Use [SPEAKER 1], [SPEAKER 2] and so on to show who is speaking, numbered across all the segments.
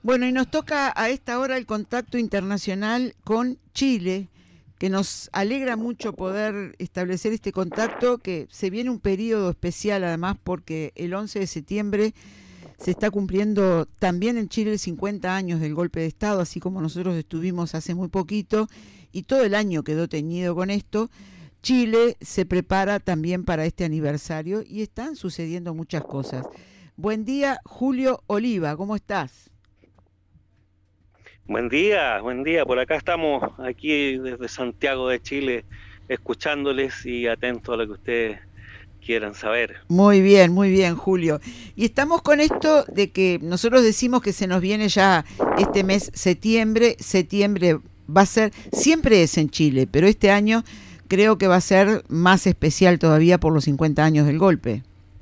[SPEAKER 1] Bueno, y nos toca a esta hora el contacto internacional con Chile, que nos alegra mucho poder establecer este contacto, que se viene un periodo especial además porque el 11 de septiembre se está cumpliendo también en Chile 50 años del golpe de Estado, así como nosotros estuvimos hace muy poquito, y todo el año quedó teñido con esto. Chile se prepara también para este aniversario y están sucediendo muchas cosas. Buen día, Julio Oliva, ¿cómo estás?
[SPEAKER 2] Buen día, buen día. Por acá estamos, aquí desde Santiago de Chile, escuchándoles y atentos a lo que ustedes quieran saber.
[SPEAKER 1] Muy bien, Julio. Y estamos con esto de que nosotros decimos que se nos viene ya este mes septiembre. Septiembre va a ser, siempre es en Chile, pero este año creo que va a ser más especial todavía por los 50 años del golpe.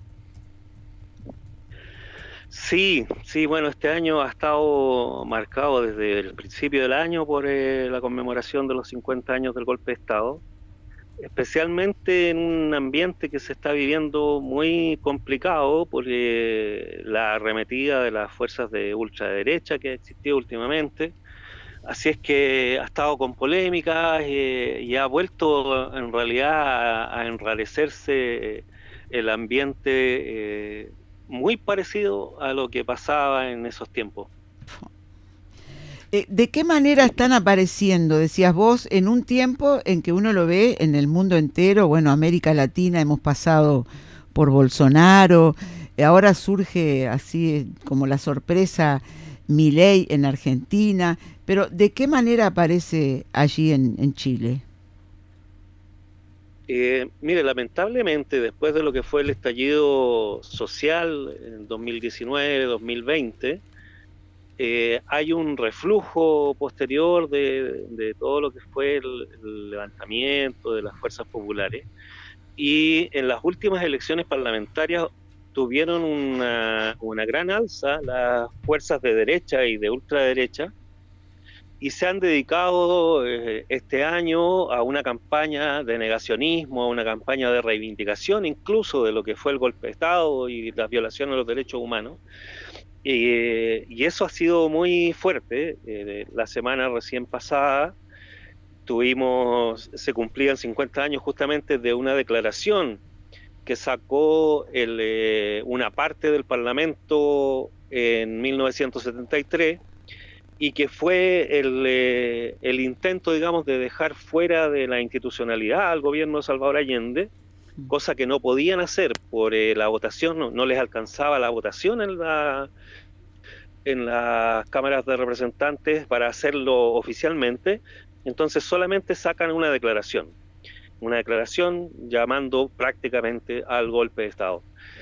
[SPEAKER 2] Sí, sí, bueno, este año ha estado marcado desde el principio del año por la conmemoración de los 50 años del golpe de Estado, especialmente en un ambiente que se está viviendo muy complicado por la arremetida de las fuerzas de ultraderecha que ha existido últimamente. Así es que ha estado con polémicas y ha vuelto en realidad a enrarecerse el ambiente muy parecido a lo que pasaba en esos tiempos.
[SPEAKER 1] ¿De qué manera están apareciendo, decías vos, en un tiempo en que uno lo ve en el mundo entero? Bueno, América Latina hemos pasado por Bolsonaro, ahora surge así como la sorpresa Milei en Argentina, pero ¿de qué manera aparece allí en Chile?
[SPEAKER 2] Mire, lamentablemente, después de lo que fue el estallido social en 2019, 2020, hay un reflujo posterior de todo lo que fue el levantamiento de las fuerzas populares. Y en las últimas elecciones parlamentarias tuvieron una gran alza las fuerzas de derecha y de ultraderecha y se han dedicado este año a una campaña de negacionismo, a una campaña de reivindicación incluso de lo que fue el golpe de Estado y las violaciones a los derechos humanos. Y eso ha sido muy fuerte. La semana recién pasada se cumplían 50 años justamente de una declaración que sacó una parte del Parlamento en 1973 y que fue el intento, digamos, de dejar fuera de la institucionalidad al gobierno de Salvador Allende, cosa que no podían hacer por la votación, no les alcanzaba la votación en las cámaras de representantes para hacerlo oficialmente, entonces solamente sacan una declaración llamando prácticamente al golpe de Estado.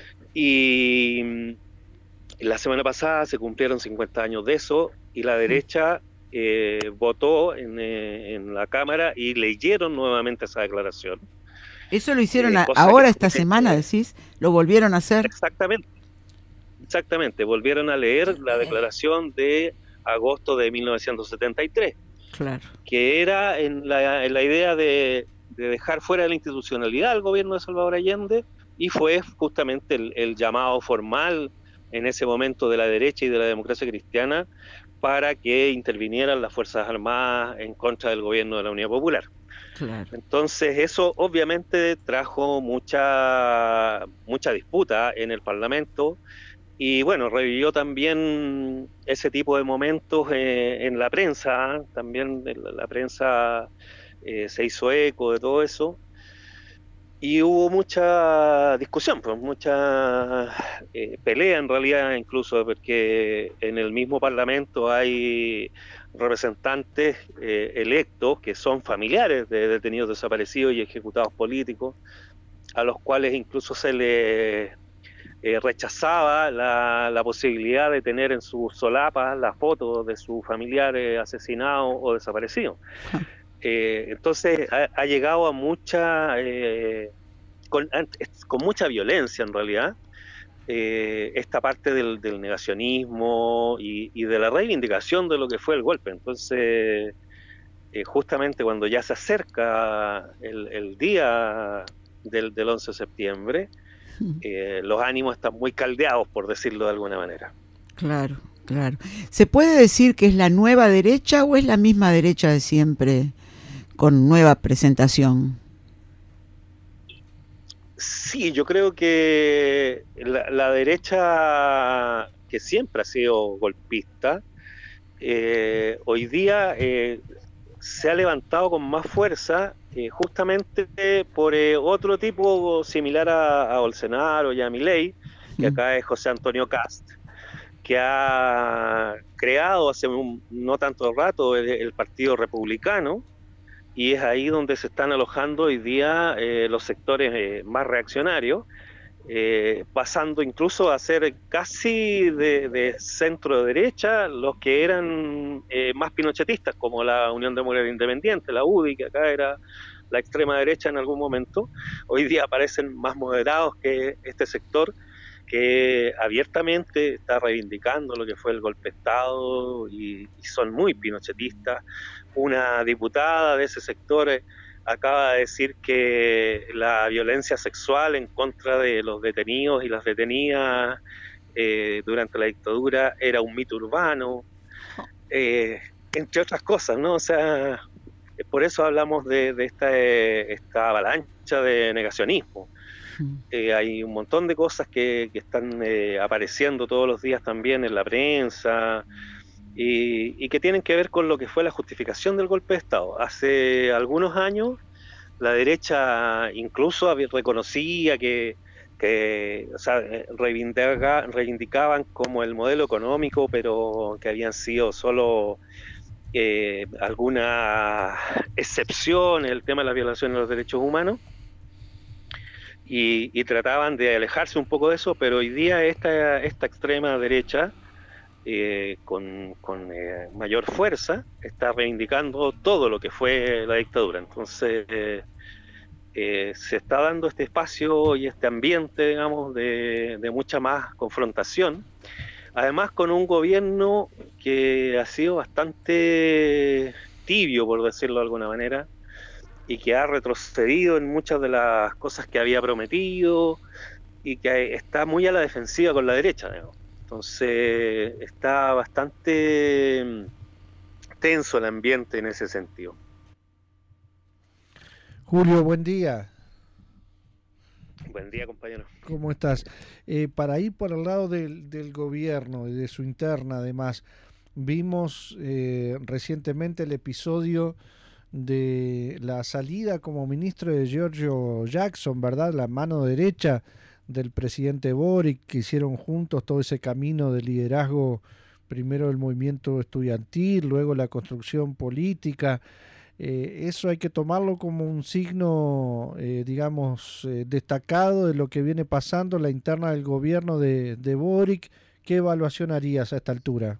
[SPEAKER 2] Y la semana pasada se cumplieron 50 años de eso y la derecha votó en la Cámara y leyeron nuevamente esa declaración,
[SPEAKER 1] Eso lo hicieron
[SPEAKER 2] cosa que
[SPEAKER 1] ahora esta
[SPEAKER 2] fue
[SPEAKER 1] semana, decís, lo volvieron a hacer.
[SPEAKER 2] exactamente, exactamente, volvieron a leer la declaración de agosto de 1973,
[SPEAKER 1] Claro.
[SPEAKER 2] que era en la idea de dejar fuera de la institucionalidad al gobierno de Salvador Allende, y fue justamente el llamado formal en ese momento de la derecha y de la democracia cristiana para que intervinieran las Fuerzas Armadas en contra del gobierno de la Unidad Popular.
[SPEAKER 1] Claro.
[SPEAKER 2] Entonces eso obviamente trajo mucha disputa en el Parlamento y bueno, revivió también ese tipo de momentos en la prensa, ¿eh? También la prensa se hizo eco de todo eso y hubo mucha discusión, pues mucha pelea en realidad, incluso porque en el mismo Parlamento hay representantes electos que son familiares de detenidos desaparecidos y ejecutados políticos, a los cuales incluso se les rechazaba la posibilidad de tener en sus solapas la foto de sus familiares asesinados o desaparecidos. Entonces ha llegado a con mucha violencia en realidad, esta parte del negacionismo y de la reivindicación de lo que fue el golpe. Entonces, justamente cuando ya se acerca el día del 11 de septiembre, los ánimos están muy caldeados, por decirlo de alguna manera.
[SPEAKER 1] Claro. Claro. ¿Se puede decir que es la nueva derecha o es la misma derecha de siempre con nueva presentación?
[SPEAKER 2] Sí, yo creo que la derecha, que siempre ha sido golpista, hoy día se ha levantado con más fuerza, justamente por otro tipo similar a Bolsonaro y a Milei, que acá es José Antonio Kast, que ha creado hace no tanto rato el Partido Republicano, y es ahí donde se están alojando hoy día los sectores más reaccionarios, pasando incluso a ser casi de centro derecha los que eran más pinochetistas, como la Unión Demócrata Independiente, la UDI, que acá era la extrema derecha en algún momento. Hoy día aparecen más moderados que este sector, que abiertamente está reivindicando lo que fue el golpe de Estado y son muy pinochetistas. Una diputada de ese sector acaba de decir que la violencia sexual en contra de los detenidos y las detenidas durante la dictadura era un mito urbano, entre otras cosas, ¿no? O sea, por eso hablamos de esta avalancha de negacionismo. Hay un montón de cosas que están apareciendo todos los días también en la prensa y que tienen que ver con lo que fue la justificación del golpe de Estado. Hace algunos años la derecha incluso reconocía o sea, reivindicaban como el modelo económico, pero que habían sido solo alguna excepción en el tema de la violación de los derechos humanos. Y trataban de alejarse un poco de eso, pero hoy día esta extrema derecha, con mayor fuerza, está reivindicando todo lo que fue la dictadura. Entonces se está dando este espacio y este ambiente, digamos, de mucha más confrontación, además con un gobierno que ha sido bastante tibio, por decirlo de alguna manera, y que ha retrocedido en muchas de las cosas que había prometido y que está muy a la defensiva con la derecha, digamos. Entonces está bastante tenso el ambiente en ese sentido.
[SPEAKER 3] Julio, buen día.
[SPEAKER 2] Buen día, compañero.
[SPEAKER 3] ¿Cómo estás? Para ir por el lado del gobierno y de su interna, además, vimos recientemente el episodio de la salida como ministro de Giorgio Jackson, ¿verdad? La mano derecha del presidente Boric, que hicieron juntos todo ese camino de liderazgo, primero el movimiento estudiantil, luego la construcción política. Eso hay que tomarlo como un signo, digamos, destacado de lo que viene pasando en la interna del gobierno de Boric. ¿Qué evaluación harías a esta altura?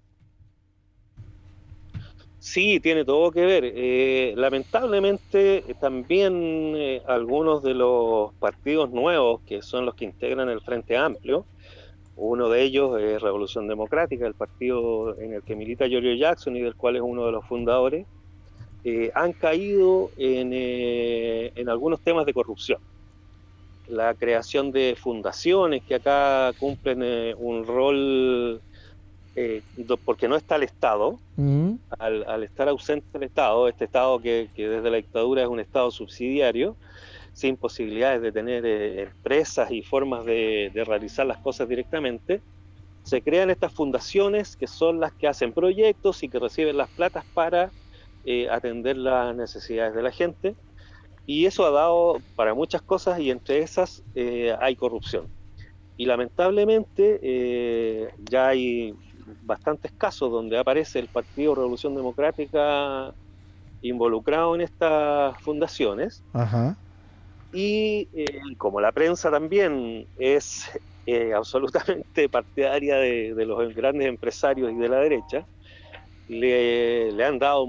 [SPEAKER 2] Sí, tiene todo que ver. Lamentablemente también algunos de los partidos nuevos, que son los que integran el Frente Amplio, uno de ellos es Revolución Democrática, el partido en el que milita Giorgio Jackson y del cual es uno de los fundadores, han caído en algunos temas de corrupción. La creación de fundaciones que acá cumplen un rol, porque no está el Estado. Al estar ausente el Estado, este Estado que desde la dictadura es un Estado subsidiario, sin posibilidades de tener empresas y formas de realizar las cosas directamente, se crean estas fundaciones que son las que hacen proyectos y que reciben las platas para atender las necesidades de la gente, y eso ha dado para muchas cosas, y entre esas hay corrupción. Y lamentablemente ya hay bastantes casos donde aparece el Partido Revolución Democrática involucrado en estas fundaciones.
[SPEAKER 3] Ajá.
[SPEAKER 2] Y como la prensa también es absolutamente partidaria de los grandes empresarios y de la derecha, le han dado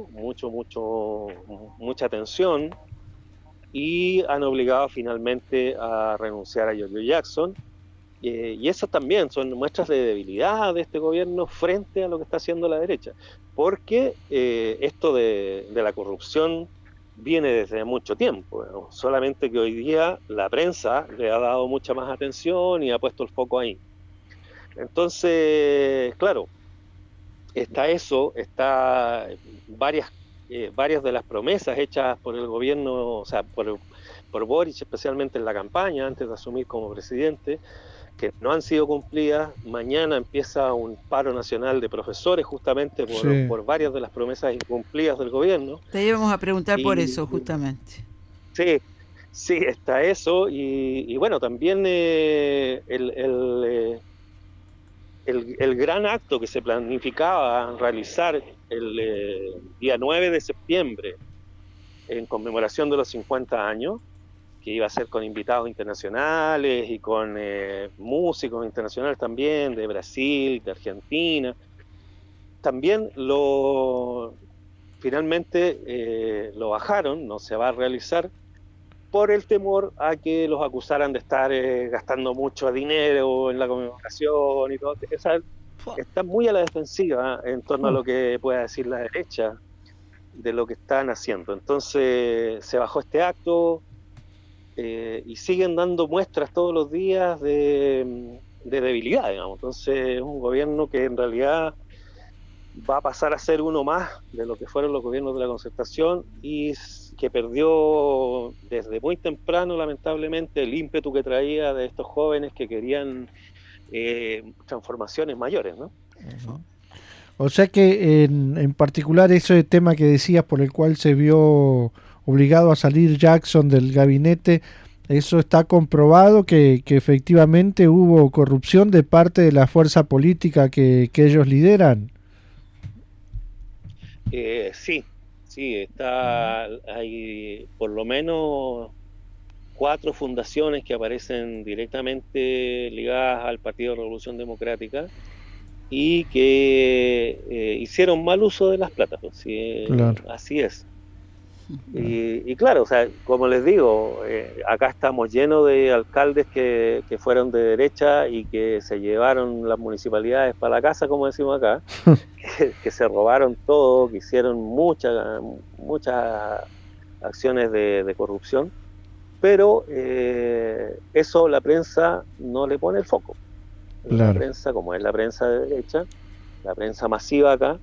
[SPEAKER 2] mucha atención, y han obligado finalmente a renunciar a Giorgio Jackson. Y eso también son muestras de debilidad de este gobierno frente a lo que está haciendo la derecha, porque esto de la corrupción viene desde mucho tiempo, ¿no? Solamente que hoy día la prensa le ha dado mucha más atención y ha puesto el foco ahí. Entonces, claro, está eso, está varias de las promesas hechas por el gobierno, o sea, por Boric, especialmente en la campaña, antes de asumir como presidente, que no han sido cumplidas. Mañana empieza un paro nacional de profesores justamente
[SPEAKER 3] Sí,
[SPEAKER 2] por varias de las promesas incumplidas del gobierno.
[SPEAKER 1] Te íbamos a preguntar por
[SPEAKER 2] Y
[SPEAKER 1] eso, justamente.
[SPEAKER 2] sí, sí, está eso. Y bueno, también el gran acto que se planificaba realizar el día 9 de septiembre en conmemoración de los 50 años, que iba a ser con invitados internacionales y con músicos internacionales también, de Brasil, de Argentina. También finalmente lo bajaron, no se va a realizar por el temor a que los acusaran de estar gastando mucho dinero en la conmemoración y todo. Está muy a la defensiva en torno a
[SPEAKER 3] oh,
[SPEAKER 2] lo que pueda decir la derecha de lo que están haciendo. Entonces se bajó este acto, y siguen dando muestras todos los días de debilidad, digamos. Entonces es un gobierno que en realidad va a pasar a ser uno más de lo que fueron los gobiernos de la Concertación y que perdió desde muy temprano, lamentablemente, el ímpetu que traía de estos jóvenes que querían transformaciones mayores, ¿no?
[SPEAKER 3] ujú. O sea que en particular ese tema que decías por el cual se vio obligado a salir Jackson del gabinete, eso está comprobado que efectivamente hubo corrupción de parte de la fuerza política que ellos lideran.
[SPEAKER 2] Sí, sí, hay por lo menos 4 fundaciones que aparecen directamente ligadas al Partido de Revolución Democrática y que hicieron mal uso de las plata, pues, sí,
[SPEAKER 3] Claro,
[SPEAKER 2] así es.
[SPEAKER 3] claro.
[SPEAKER 2] Y claro, o sea, como les digo, acá estamos llenos de alcaldes que fueron de derecha y que se llevaron las municipalidades para la casa, como decimos acá, que se robaron todo, que hicieron muchas acciones de corrupción, pero eso la prensa no le pone el foco. La
[SPEAKER 3] Claro.
[SPEAKER 2] prensa, como es la prensa de derecha, la prensa masiva acá,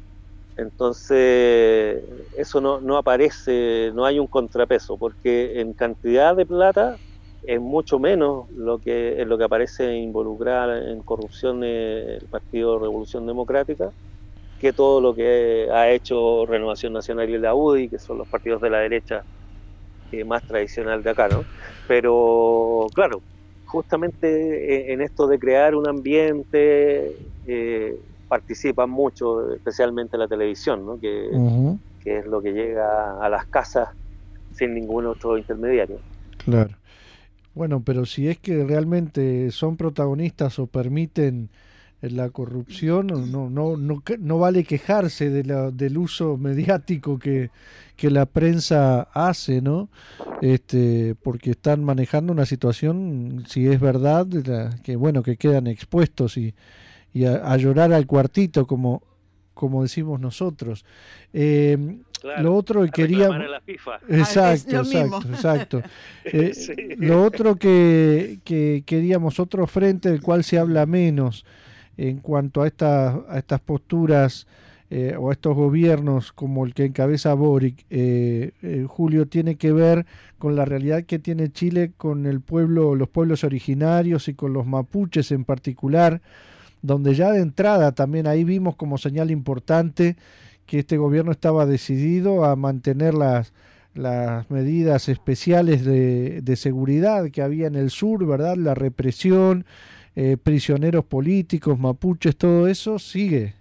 [SPEAKER 2] entonces eso no aparece, no hay un contrapeso, porque en cantidad de plata es mucho menos en lo que aparece involucrar en corrupción el Partido de Revolución Democrática que todo lo que ha hecho Renovación Nacional y la UDI, que son los partidos de la derecha más tradicional de acá, ¿no? Pero claro, justamente en esto de crear un ambiente participan mucho, especialmente la televisión, ¿no?
[SPEAKER 3] Ujú,
[SPEAKER 2] Que es lo que llega a las casas sin ningún otro intermediario.
[SPEAKER 3] claro. Bueno, pero si es que realmente son protagonistas o permiten la corrupción, no vale quejarse del uso mediático que la prensa hace, ¿no? Porque están manejando una situación, si es verdad, que bueno, que quedan expuestos y a llorar al cuartito, como decimos nosotros. Eh, lo
[SPEAKER 2] Claro,
[SPEAKER 3] otro que
[SPEAKER 2] a reclamar
[SPEAKER 3] quería...
[SPEAKER 2] a la FIFA.
[SPEAKER 1] Ah, es
[SPEAKER 3] Exacto,
[SPEAKER 1] lo mismo.
[SPEAKER 3] exacto, exacto.
[SPEAKER 2] Sí.
[SPEAKER 3] Lo otro que queríamos, otro frente del cual se habla menos en cuanto a estas posturas o a estos gobiernos como el que encabeza Boric, Julio, tiene que ver con la realidad que tiene Chile con el pueblo, los pueblos originarios y con los mapuches en particular, donde ya de entrada también ahí vimos como señal importante que este gobierno estaba decidido a mantener las medidas especiales de seguridad que había en el sur, ¿verdad? La represión, prisioneros políticos, mapuches, todo eso sigue.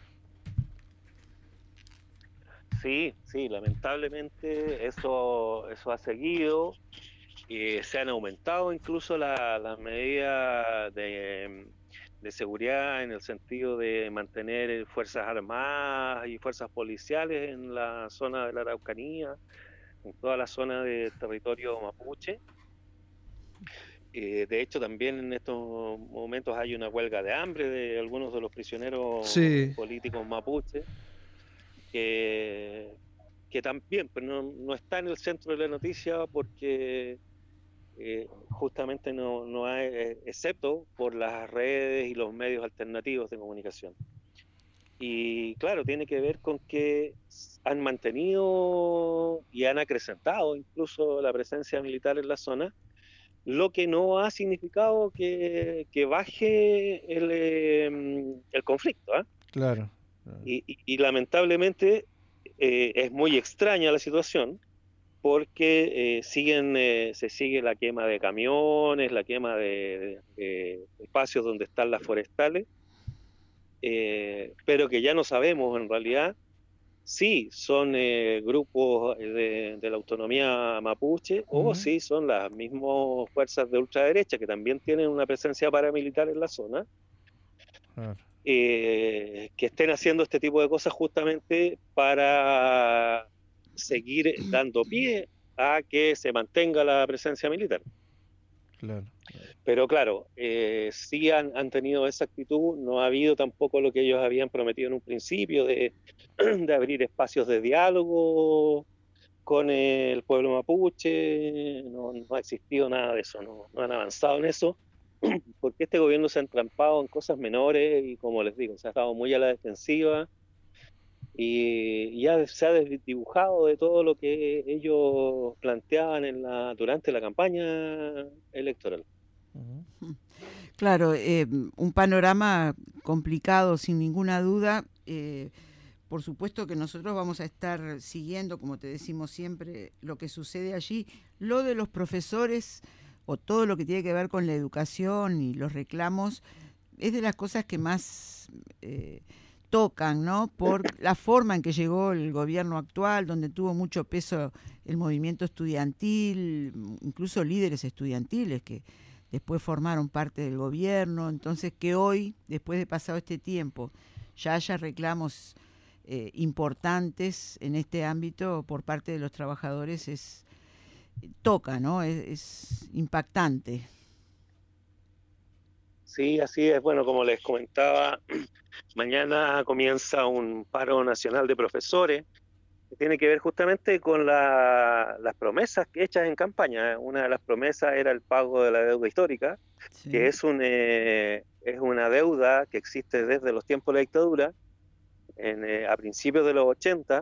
[SPEAKER 2] Sí, sí, lamentablemente eso ha seguido. Se han aumentado incluso las medidas de seguridad en el sentido de mantener fuerzas armadas y fuerzas policiales en la zona de la Araucanía, en toda la zona de territorio mapuche. De hecho, también en estos momentos hay una huelga de hambre de algunos de los prisioneros
[SPEAKER 3] Sí,
[SPEAKER 2] políticos mapuches, que, que también pero no está en el centro de la noticia porque justamente no hay, excepto por las redes y los medios alternativos de comunicación. Y claro, tiene que ver con que han mantenido y han acrecentado incluso la presencia militar en la zona, lo que no ha significado que baje el conflicto, ¿ah?
[SPEAKER 3] Claro, claro.
[SPEAKER 2] Y lamentablemente es muy extraña la situación porque se sigue la quema de camiones, la quema de espacios donde están las forestales, pero que ya no sabemos en realidad si son grupos de la autonomía mapuche o
[SPEAKER 3] Ujú,
[SPEAKER 2] si son las mismas fuerzas de ultraderecha que también tienen una presencia paramilitar en la zona,
[SPEAKER 3] claro.
[SPEAKER 2] que estén haciendo este tipo de cosas justamente para seguir dando pie a que se mantenga la presencia militar.
[SPEAKER 3] Claro.
[SPEAKER 2] Pero claro, sí han tenido esa actitud, no ha habido tampoco lo que ellos habían prometido en un principio de abrir espacios de diálogo con el pueblo mapuche, no ha existido nada de eso, no han avanzado en eso, porque este gobierno se ha entrampado en cosas menores y como les digo, se ha estado muy a la defensiva y ya se ha desdibujado de todo lo que ellos planteaban durante la campaña electoral.
[SPEAKER 3] Ujú.
[SPEAKER 1] Claro, un panorama complicado sin ninguna duda. Por supuesto que nosotros vamos a estar siguiendo, como te decimos siempre, lo que sucede allí. Lo de los profesores o todo lo que tiene que ver con la educación y los reclamos es de las cosas que más tocan, ¿no? Por la forma en que llegó el gobierno actual, donde tuvo mucho peso el movimiento estudiantil, incluso líderes estudiantiles que después formaron parte del gobierno. Entonces, que hoy, después de pasado este tiempo, ya haya reclamos importantes en este ámbito por parte de los trabajadores toca, ¿no? Es impactante.
[SPEAKER 2] Sí, así es. Bueno, como les comentaba, mañana comienza un paro nacional de profesores que tiene que ver justamente con las promesas hechas en campaña. Una de las promesas era el pago de la deuda histórica, que
[SPEAKER 1] Sí.
[SPEAKER 2] es una deuda que existe desde los tiempos de la dictadura, a principios de los 80.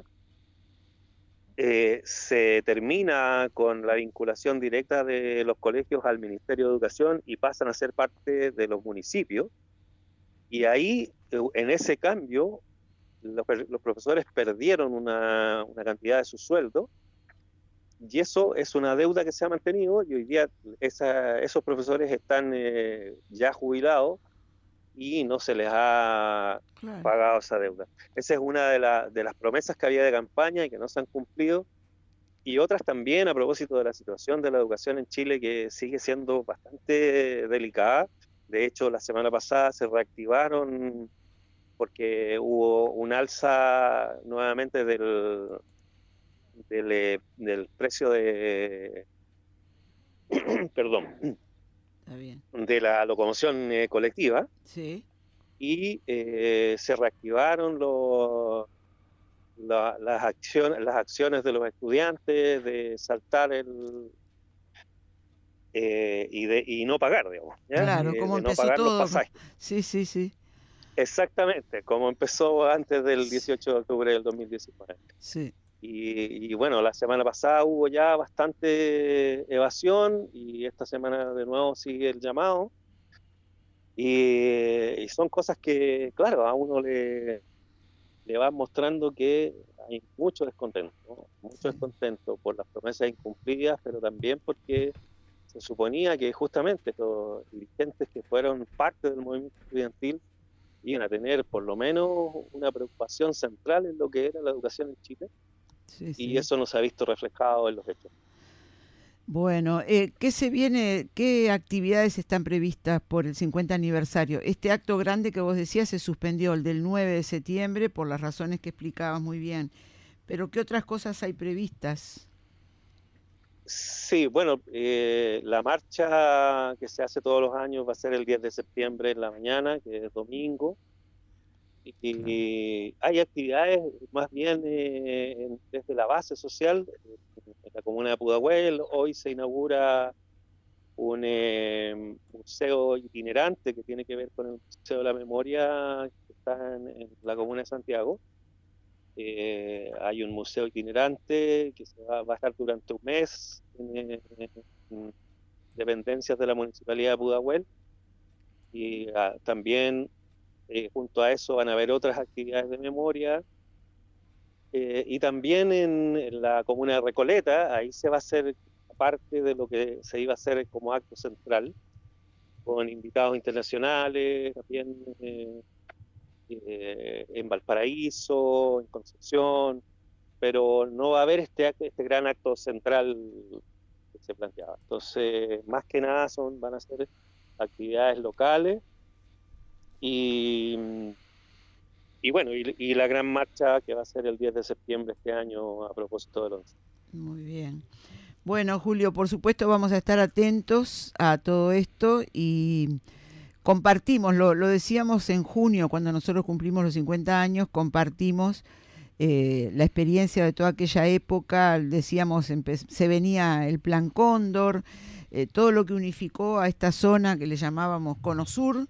[SPEAKER 2] Se termina con la vinculación directa de los colegios al Ministerio de Educación y pasan a ser parte de los municipios. Y ahí, en ese cambio, los profesores perdieron una cantidad de su sueldo y eso es una deuda que se ha mantenido y hoy día esos profesores están ya jubilados y no se les ha
[SPEAKER 1] Claro.
[SPEAKER 2] pagado esa deuda. Esa es una de las promesas que había de campaña y que no se han cumplido. Y otras también a propósito de la situación de la educación en Chile que sigue siendo bastante delicada. De hecho, la semana pasada se reactivaron porque hubo un alza nuevamente del precio perdón,
[SPEAKER 1] Está bien.
[SPEAKER 2] de la locomoción colectiva
[SPEAKER 1] Sí.
[SPEAKER 2] y se reactivaron las acciones de los estudiantes de saltar y no pagar, digamos, ¿ya?
[SPEAKER 1] Claro, como
[SPEAKER 2] De no
[SPEAKER 1] empezó
[SPEAKER 2] pagar los
[SPEAKER 1] todo.
[SPEAKER 2] pasajes.
[SPEAKER 1] Sí, sí, sí.
[SPEAKER 2] Exactamente, como empezó antes del 18 de octubre del 2019.
[SPEAKER 1] Sí.
[SPEAKER 2] Y bueno, la semana pasada hubo ya bastante evasión y esta semana de nuevo sigue el llamado. Y son cosas que, claro, a uno le van mostrando que hay mucho descontento, ¿no? Mucho
[SPEAKER 1] Sí.
[SPEAKER 2] descontento por las promesas incumplidas, pero también porque se suponía que justamente los dirigentes que fueron parte del movimiento estudiantil iban a tener por lo menos una preocupación central en lo que era la educación en Chile,
[SPEAKER 1] Sí,
[SPEAKER 2] y
[SPEAKER 1] sí.
[SPEAKER 2] eso no se ha visto reflejado en los hechos.
[SPEAKER 1] Bueno, ¿qué se viene, qué actividades están previstas por el 50 aniversario? Este acto grande que vos decías se suspendió, el del 9 de septiembre, por las razones que explicabas muy bien. Pero ¿qué otras cosas hay previstas?
[SPEAKER 2] Sí, bueno, la marcha que se hace todos los años va a ser el 10 de septiembre en la mañana, que es domingo,
[SPEAKER 3] Claro.
[SPEAKER 2] y hay actividades más bien desde la base social, en la comuna de Pudahuel. Hoy se inaugura un museo itinerante que tiene que ver con el Museo de la Memoria que está en la comuna de Santiago. Hay un museo itinerante que va a estar durante un mes en dependencias de la Municipalidad de Pudahuel, y también junto a eso van a haber otras actividades de memoria. Y también en la comuna de Recoleta, ahí se va a hacer parte de lo que se iba a hacer como acto central, con invitados internacionales, también en Valparaíso, en Concepción, pero no va a haber este gran acto central que se planteaba. Entonces, más que nada van a ser actividades locales y, y bueno, y la gran marcha que va a ser el 10 de septiembre este año a propósito del 11.
[SPEAKER 1] Muy bien. Bueno, Julio, por supuesto vamos a estar atentos a todo esto y compartimos, lo decíamos en junio, cuando nosotros cumplimos los 50 años, compartimos la experiencia de toda aquella época, decíamos, se venía el Plan Cóndor, todo lo que unificó a esta zona que le llamábamos Cono Sur,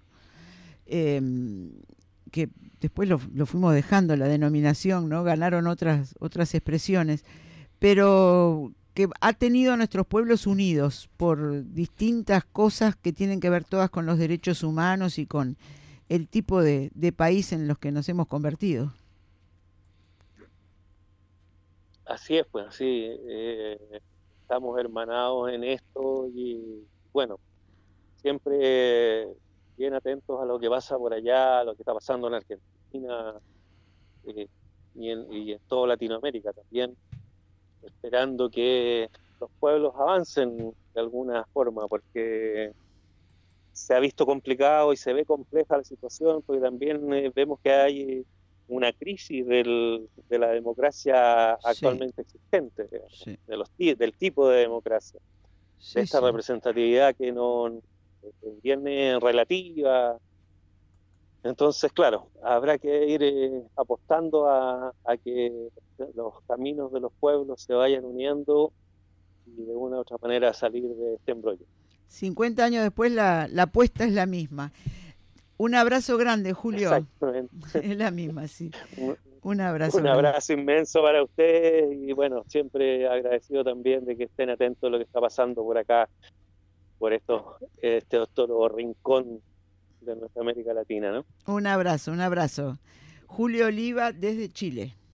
[SPEAKER 1] que después lo fuimos dejando la denominación, ¿no? Ganaron otras expresiones, pero que ha tenido a nuestros pueblos unidos por distintas cosas que tienen que ver todas con los derechos humanos y con el tipo de país en los que nos hemos convertido.
[SPEAKER 2] Así es, pues así, estamos hermanados en esto y bueno, siempre bien atentos a lo que pasa por allá, a lo que está pasando en Argentina eh, y en toda Latinoamérica también, esperando que los pueblos avancen de alguna forma, porque se ha visto complicado y se ve compleja la situación, porque también vemos que hay una crisis de la democracia actualmente existente,
[SPEAKER 1] Sí.
[SPEAKER 2] del tipo de democracia,
[SPEAKER 1] Sí,
[SPEAKER 2] de esta
[SPEAKER 1] sí.
[SPEAKER 2] representatividad que no viene relativa. Entonces, claro, habrá que ir apostando a que los caminos de los pueblos se vayan uniendo y de una u otra manera salir de este embrollo.
[SPEAKER 1] 50 años después la apuesta es la misma. Un abrazo grande, Julio.
[SPEAKER 2] Exactamente.
[SPEAKER 1] Es la misma, sí.
[SPEAKER 2] Un,
[SPEAKER 1] Un abrazo
[SPEAKER 2] un
[SPEAKER 1] grande.
[SPEAKER 2] abrazo inmenso para ustedes y bueno, siempre agradecido también de que estén atentos a lo que está pasando por acá, por este otro rincón de nuestra América Latina, ¿no?
[SPEAKER 1] Un abrazo, un abrazo. Julio Oliva desde Chile.